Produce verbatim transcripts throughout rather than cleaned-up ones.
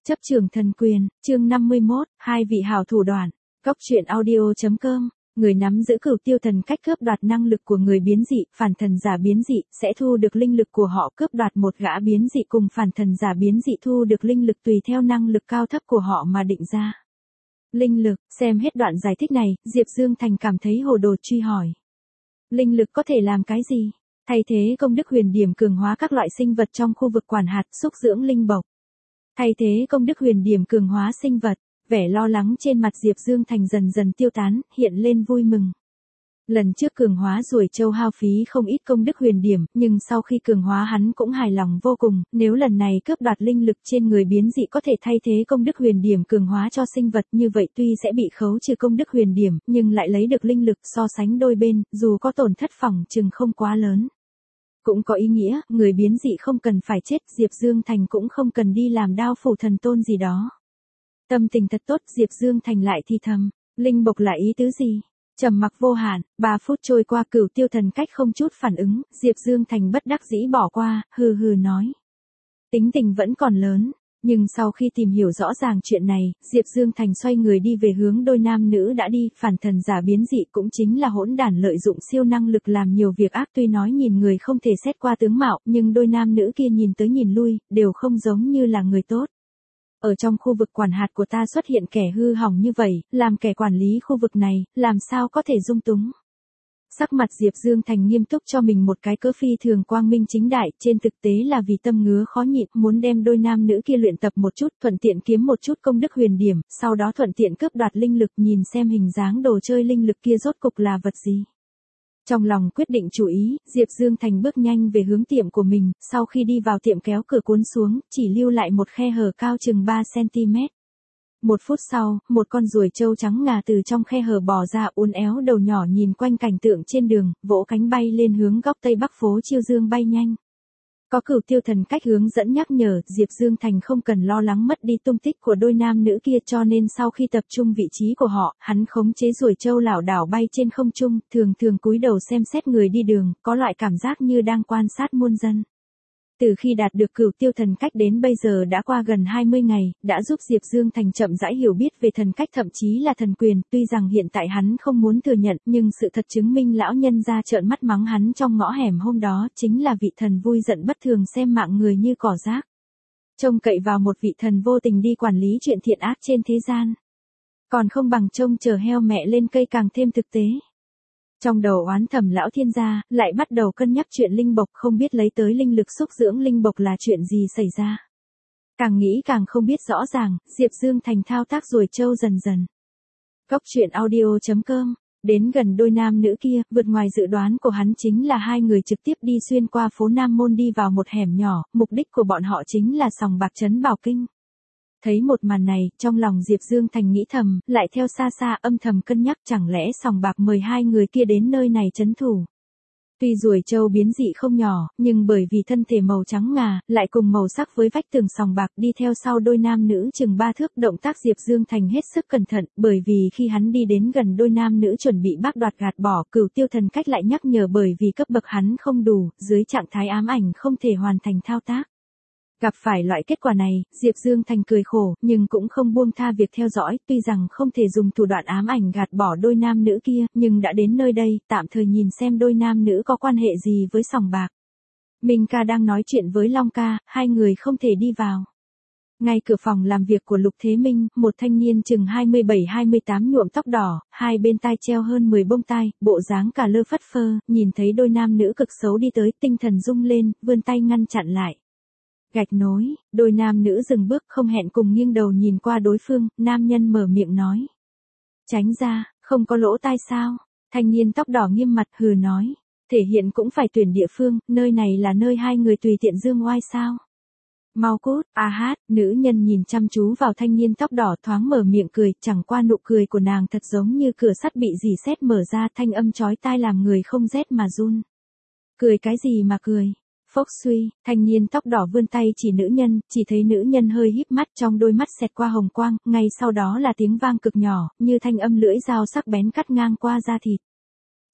Chấp trường thần quyền, chương năm mươi mốt, hai vị hảo thủ đoạn. Góc truyện audio.com, người nắm giữ cửu tiêu thần cách cướp đoạt năng lực của người biến dị, phản thần giả biến dị, sẽ thu được linh lực của họ, cướp đoạt một gã biến dị cùng phản thần giả biến dị thu được linh lực tùy theo năng lực cao thấp của họ mà định ra. Linh lực, xem hết đoạn giải thích này, Diệp Dương Thành cảm thấy hồ đồ truy hỏi. Linh lực có thể làm cái gì? Thay thế công đức huyền điểm cường hóa các loại sinh vật trong khu vực quản hạt, xúc dưỡng linh bộc. Thay thế công đức huyền điểm cường hóa sinh vật, vẻ lo lắng trên mặt Diệp Dương Thành dần dần tiêu tán, hiện lên vui mừng. Lần trước cường hóa ruồi châu hao phí không ít công đức huyền điểm, nhưng sau khi cường hóa hắn cũng hài lòng vô cùng, nếu lần này cướp đoạt linh lực trên người biến dị có thể thay thế công đức huyền điểm cường hóa cho sinh vật, như vậy tuy sẽ bị khấu trừ công đức huyền điểm, nhưng lại lấy được linh lực, so sánh đôi bên, dù có tổn thất phỏng chừng không quá lớn. Cũng có ý nghĩa, người biến dị không cần phải chết, Diệp Dương Thành cũng không cần đi làm đao phủ thần tôn gì đó. Tâm tình thật tốt, Diệp Dương Thành lại thì thầm, linh bộc là ý tứ gì? Trầm mặc vô hạn, ba phút trôi qua, cửu tiêu thần cách không chút phản ứng, Diệp Dương Thành bất đắc dĩ bỏ qua, hừ hừ nói. Tính tình vẫn còn lớn, nhưng sau khi tìm hiểu rõ ràng chuyện này, Diệp Dương Thành xoay người đi về hướng đôi nam nữ đã đi, phản thần giả biến dị cũng chính là hỗn đản lợi dụng siêu năng lực làm nhiều việc ác, tuy nói nhìn người không thể xét qua tướng mạo, nhưng đôi nam nữ kia nhìn tới nhìn lui, đều không giống như là người tốt. Ở trong khu vực quản hạt của ta xuất hiện kẻ hư hỏng như vậy, làm kẻ quản lý khu vực này, làm sao có thể dung túng. Sắc mặt Diệp Dương Thành nghiêm túc cho mình một cái cớ phi thường quang minh chính đại, trên thực tế là vì tâm ngứa khó nhịn, muốn đem đôi nam nữ kia luyện tập một chút, thuận tiện kiếm một chút công đức huyền điểm, sau đó thuận tiện cướp đoạt linh lực, nhìn xem hình dáng đồ chơi linh lực kia rốt cục là vật gì. Trong lòng quyết định chủ ý, Diệp Dương Thành bước nhanh về hướng tiệm của mình, sau khi đi vào tiệm kéo cửa cuốn xuống, chỉ lưu lại một khe hở cao chừng ba xăng-ti-mét. Một phút sau, một con ruồi trâu trắng ngà từ trong khe hở bò ra, uốn éo đầu nhỏ nhìn quanh cảnh tượng trên đường, vỗ cánh bay lên hướng góc tây bắc phố Chiêu Dương bay nhanh. Có cửu tiêu thần cách hướng dẫn nhắc nhở, Diệp Dương Thành không cần lo lắng mất đi tung tích của đôi nam nữ kia, cho nên sau khi tập trung vị trí của họ, hắn khống chế ruồi trâu lảo đảo bay trên không trung, thường thường cúi đầu xem xét người đi đường, có loại cảm giác như đang quan sát muôn dân. Từ khi đạt được cửu tiêu thần cách đến bây giờ đã qua gần hai mươi ngày, đã giúp Diệp Dương Thành chậm rãi hiểu biết về thần cách, thậm chí là thần quyền, tuy rằng hiện tại hắn không muốn thừa nhận, nhưng sự thật chứng minh lão nhân ra trợn mắt mắng hắn trong ngõ hẻm hôm đó, chính là vị thần vui giận bất thường xem mạng người như cỏ rác. Trông cậy vào một vị thần vô tình đi quản lý chuyện thiện ác trên thế gian. Còn không bằng trông chờ heo mẹ lên cây càng thêm thực tế. Trong đầu oán thầm lão thiên gia, lại bắt đầu cân nhắc chuyện linh bộc, không biết lấy tới linh lực xúc dưỡng linh bộc là chuyện gì xảy ra. Càng nghĩ càng không biết rõ ràng, Diệp Dương Thành thao tác ruồi trâu dần dần. Góc truyện audio.com, đến gần đôi nam nữ kia, vượt ngoài dự đoán của hắn chính là hai người trực tiếp đi xuyên qua phố Nam Môn đi vào một hẻm nhỏ, mục đích của bọn họ chính là sòng bạc trấn Bảo Kinh. Thấy một màn này, trong lòng Diệp Dương Thành nghĩ thầm, lại theo xa xa âm thầm cân nhắc chẳng lẽ sòng bạc mời hai người kia đến nơi này trấn thủ. Tuy ruồi trâu biến dị không nhỏ, nhưng bởi vì thân thể màu trắng ngà, lại cùng màu sắc với vách tường sòng bạc, đi theo sau đôi nam nữ chừng ba thước, động tác Diệp Dương Thành hết sức cẩn thận, bởi vì khi hắn đi đến gần đôi nam nữ chuẩn bị bác đoạt gạt bỏ, cửu tiêu thần cách lại nhắc nhở bởi vì cấp bậc hắn không đủ, dưới trạng thái ám ảnh không thể hoàn thành thao tác. Gặp phải loại kết quả này, Diệp Dương Thành cười khổ, nhưng cũng không buông tha việc theo dõi, tuy rằng không thể dùng thủ đoạn ám ảnh gạt bỏ đôi nam nữ kia, nhưng đã đến nơi đây, tạm thời nhìn xem đôi nam nữ có quan hệ gì với sòng bạc. Minh ca đang nói chuyện với Long ca, hai người không thể đi vào. Ngay cửa phòng làm việc của Lục Thế Minh, một thanh niên chừng hai mươi bảy hai mươi tám nhuộm tóc đỏ, hai bên tai treo hơn mười bông tai, bộ dáng cả lơ phất phơ, nhìn thấy đôi nam nữ cực xấu đi tới, tinh thần rung lên, vươn tay ngăn chặn lại. Gạch nối, đôi nam nữ dừng bước không hẹn cùng nghiêng đầu nhìn qua đối phương, nam nhân mở miệng nói. Tránh ra, không có lỗ tai sao? Thanh niên tóc đỏ nghiêm mặt hừ nói. Thể hiện cũng phải tuyển địa phương, nơi này là nơi hai người tùy tiện dương oai sao? Mau cút, a hát, nữ nhân nhìn chăm chú vào thanh niên tóc đỏ thoáng mở miệng cười, chẳng qua nụ cười của nàng thật giống như cửa sắt bị dỉ sét mở ra, thanh âm chói tai làm người không rét mà run. Cười cái gì mà cười? Phốc suy, thanh niên tóc đỏ vươn tay chỉ nữ nhân, chỉ thấy nữ nhân hơi híp mắt, trong đôi mắt xẹt qua hồng quang, ngay sau đó là tiếng vang cực nhỏ, như thanh âm lưỡi dao sắc bén cắt ngang qua da thịt.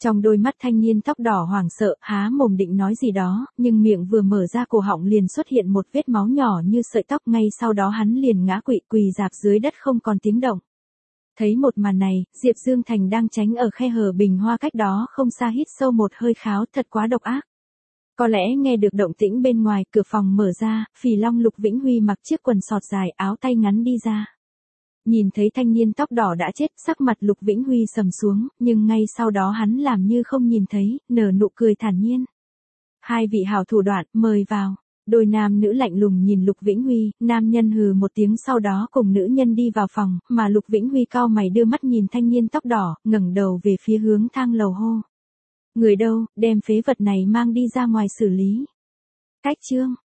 Trong đôi mắt thanh niên tóc đỏ hoảng sợ, há mồm định nói gì đó, nhưng miệng vừa mở ra cổ họng liền xuất hiện một vết máu nhỏ như sợi tóc, ngay sau đó hắn liền ngã quỵ quỳ rạp dưới đất không còn tiếng động. Thấy một màn này, Diệp Dương Thành đang tránh ở khe hở bình hoa cách đó không xa hít sâu một hơi kháo, thật quá độc ác. Có lẽ nghe được động tĩnh bên ngoài, cửa phòng mở ra, Phì Long Lục Vĩnh Huy mặc chiếc quần sọt dài, áo tay ngắn đi ra. Nhìn thấy thanh niên tóc đỏ đã chết, sắc mặt Lục Vĩnh Huy sầm xuống, nhưng ngay sau đó hắn làm như không nhìn thấy, nở nụ cười thản nhiên. Hai vị hảo thủ đoạn, mời vào. Đôi nam nữ lạnh lùng nhìn Lục Vĩnh Huy, nam nhân hừ một tiếng sau đó cùng nữ nhân đi vào phòng, mà Lục Vĩnh Huy cau mày đưa mắt nhìn thanh niên tóc đỏ, ngẩng đầu về phía hướng thang lầu hô. Người đâu, đem phế vật này mang đi ra ngoài xử lý. Cách chương.